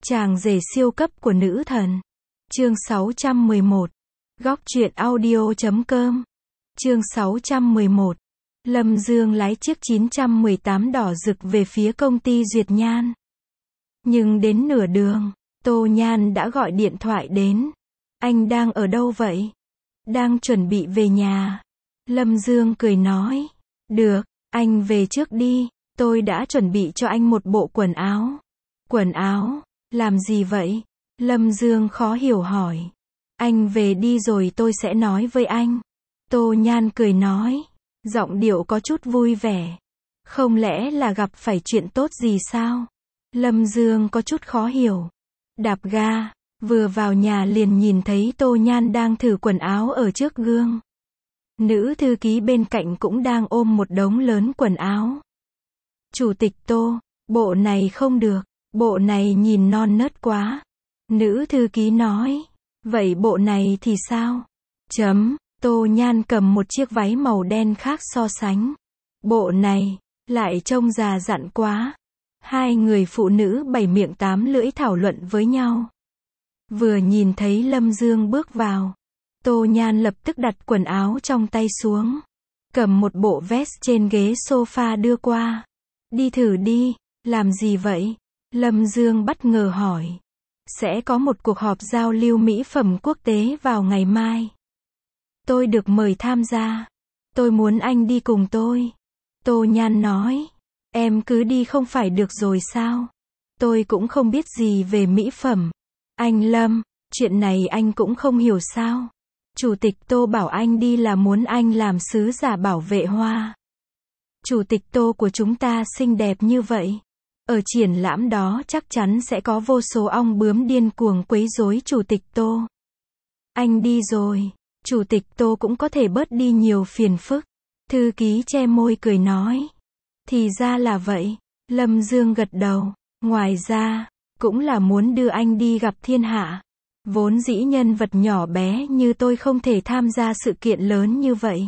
Chàng rể siêu cấp của nữ thần. Chương 611. Góc truyện audio.com. Chương 611. Lâm Dương lái chiếc 918 đỏ rực về phía công ty Duyệt Nhan. Nhưng đến nửa đường, Tô Nhan đã gọi điện thoại đến. Anh đang ở đâu vậy? Đang chuẩn bị về nhà. Lâm Dương cười nói. Được, anh về trước đi, tôi đã chuẩn bị cho anh một bộ quần áo. Quần áo? Làm gì vậy? Lâm Dương khó hiểu hỏi. Anh về đi rồi tôi sẽ nói với anh. Tô Nhan cười nói. Giọng điệu có chút vui vẻ. Không lẽ là gặp phải chuyện tốt gì sao? Lâm Dương có chút khó hiểu. Đạp ga, vừa vào nhà liền nhìn thấy Tô Nhan đang thử quần áo ở trước gương. Nữ thư ký bên cạnh cũng đang ôm một đống lớn quần áo. Chủ tịch Tô, bộ này không được, bộ này nhìn non nớt quá. Nữ thư ký nói. Vậy bộ này thì sao? Tô Nhan cầm một chiếc váy màu đen khác so sánh. Bộ này, lại trông già dặn quá. Hai người phụ nữ bảy miệng tám lưỡi thảo luận với nhau. Vừa nhìn thấy Lâm Dương bước vào, Tô Nhan lập tức đặt quần áo trong tay xuống. Cầm một bộ vest trên ghế sofa đưa qua. Đi thử đi, làm gì vậy? Lâm Dương bất ngờ hỏi. Sẽ có một cuộc họp giao lưu mỹ phẩm quốc tế vào ngày mai. Tôi được mời tham gia. Tôi muốn anh đi cùng tôi. Tô Nhan nói. Em cứ đi không phải được rồi sao? Tôi cũng không biết gì về mỹ phẩm. Anh Lâm, chuyện này anh cũng không hiểu sao? Chủ tịch Tô bảo anh đi là muốn anh làm sứ giả bảo vệ hoa. Chủ tịch Tô của chúng ta xinh đẹp như vậy. Ở triển lãm đó chắc chắn sẽ có vô số ong bướm điên cuồng quấy rối Chủ tịch Tô. Anh đi rồi, Chủ tịch Tô cũng có thể bớt đi nhiều phiền phức. Thư ký che môi cười nói. Thì ra là vậy. Lâm Dương gật đầu. Ngoài ra, cũng là muốn đưa anh đi gặp thiên hạ. Vốn dĩ nhân vật nhỏ bé như tôi không thể tham gia sự kiện lớn như vậy.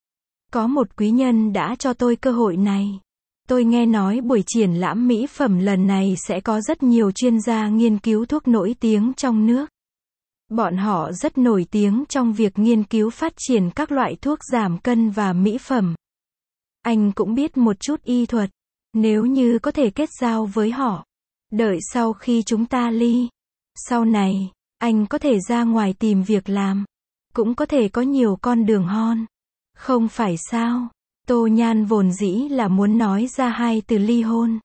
Có một quý nhân đã cho tôi cơ hội này. Tôi nghe nói buổi triển lãm mỹ phẩm lần này sẽ có rất nhiều chuyên gia nghiên cứu thuốc nổi tiếng trong nước. Bọn họ rất nổi tiếng trong việc nghiên cứu phát triển các loại thuốc giảm cân và mỹ phẩm. Anh cũng biết một chút y thuật. Nếu như có thể kết giao với họ. Đợi sau khi chúng ta ly. Sau này, anh có thể ra ngoài tìm việc làm. Cũng có thể có nhiều con đường hon. Không phải sao? Tô Nhan vốn dĩ là muốn nói ra hai từ ly hôn.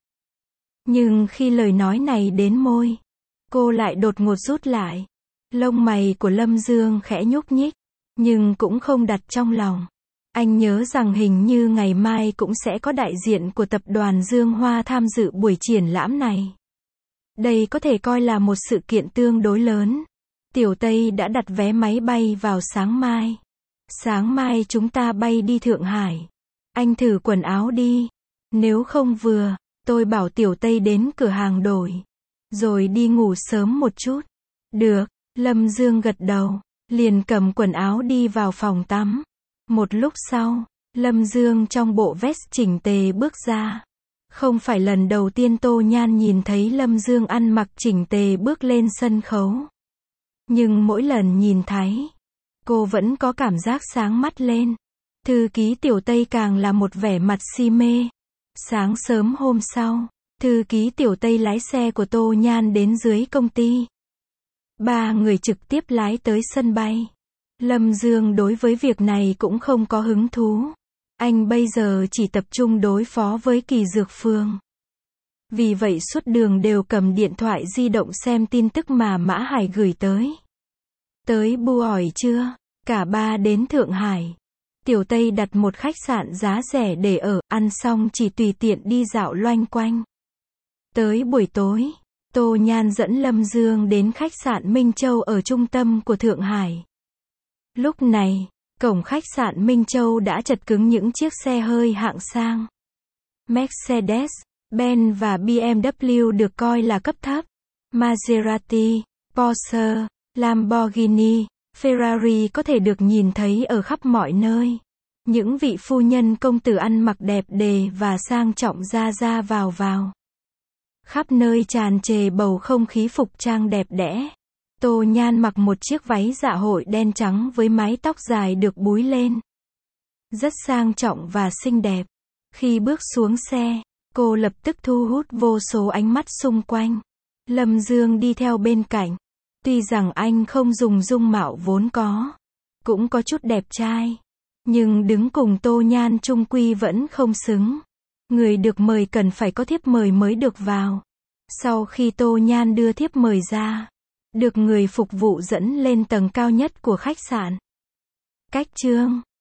Nhưng khi lời nói này đến môi, cô lại đột ngột rút lại. Lông mày của Lâm Dương khẽ nhúc nhích, nhưng cũng không đặt trong lòng. Anh nhớ rằng hình như ngày mai cũng sẽ có đại diện của tập đoàn Dương Hoa tham dự buổi triển lãm này. Đây có thể coi là một sự kiện tương đối lớn. Tiểu Tây đã đặt vé máy bay vào sáng mai. Sáng mai chúng ta bay đi Thượng Hải. Anh thử quần áo đi. Nếu không vừa, tôi bảo Tiểu Tây đến cửa hàng đổi. Rồi đi ngủ sớm một chút. Được, Lâm Dương gật đầu. Liền cầm quần áo đi vào phòng tắm. Một lúc sau, Lâm Dương trong bộ vest chỉnh tề bước ra. Không phải lần đầu tiên Tô Nhan nhìn thấy Lâm Dương ăn mặc chỉnh tề bước lên sân khấu. Nhưng mỗi lần nhìn thấy, cô vẫn có cảm giác sáng mắt lên. Thư ký Tiểu Tây càng là một vẻ mặt si mê. Sáng sớm hôm sau, thư ký Tiểu Tây lái xe của Tô Nhan đến dưới công ty. Ba người trực tiếp lái tới sân bay. Lâm Dương đối với việc này cũng không có hứng thú. Anh bây giờ chỉ tập trung đối phó với Kỳ Dược Phương. Vì vậy suốt đường đều cầm điện thoại di động xem tin tức mà Mã Hải gửi tới. Tới buổi trưa, cả ba đến Thượng Hải. Tiểu Tây đặt một khách sạn giá rẻ để ở, ăn xong chỉ tùy tiện đi dạo loanh quanh. Tới buổi tối, Tô Nhan dẫn Lâm Dương đến khách sạn Minh Châu ở trung tâm của Thượng Hải. Lúc này, cổng khách sạn Minh Châu đã chật cứng những chiếc xe hơi hạng sang. Mercedes, Benz và BMW được coi là cấp thấp. Maserati, Porsche, Lamborghini, Ferrari có thể được nhìn thấy ở khắp mọi nơi. Những vị phu nhân công tử ăn mặc đẹp đẽ và sang trọng ra ra vào vào. Khắp nơi tràn trề bầu không khí phục trang đẹp đẽ. Tô Nhan mặc một chiếc váy dạ hội đen trắng với mái tóc dài được búi lên. Rất sang trọng và xinh đẹp. Khi bước xuống xe, cô lập tức thu hút vô số ánh mắt xung quanh. Lâm Dương đi theo bên cạnh. Tuy rằng anh không dùng dung mạo vốn có, cũng có chút đẹp trai, nhưng đứng cùng Tô Nhan chung quy vẫn không xứng. Người được mời cần phải có thiếp mời mới được vào. Sau khi Tô Nhan đưa thiếp mời ra, được người phục vụ dẫn lên tầng cao nhất của khách sạn. Cách chương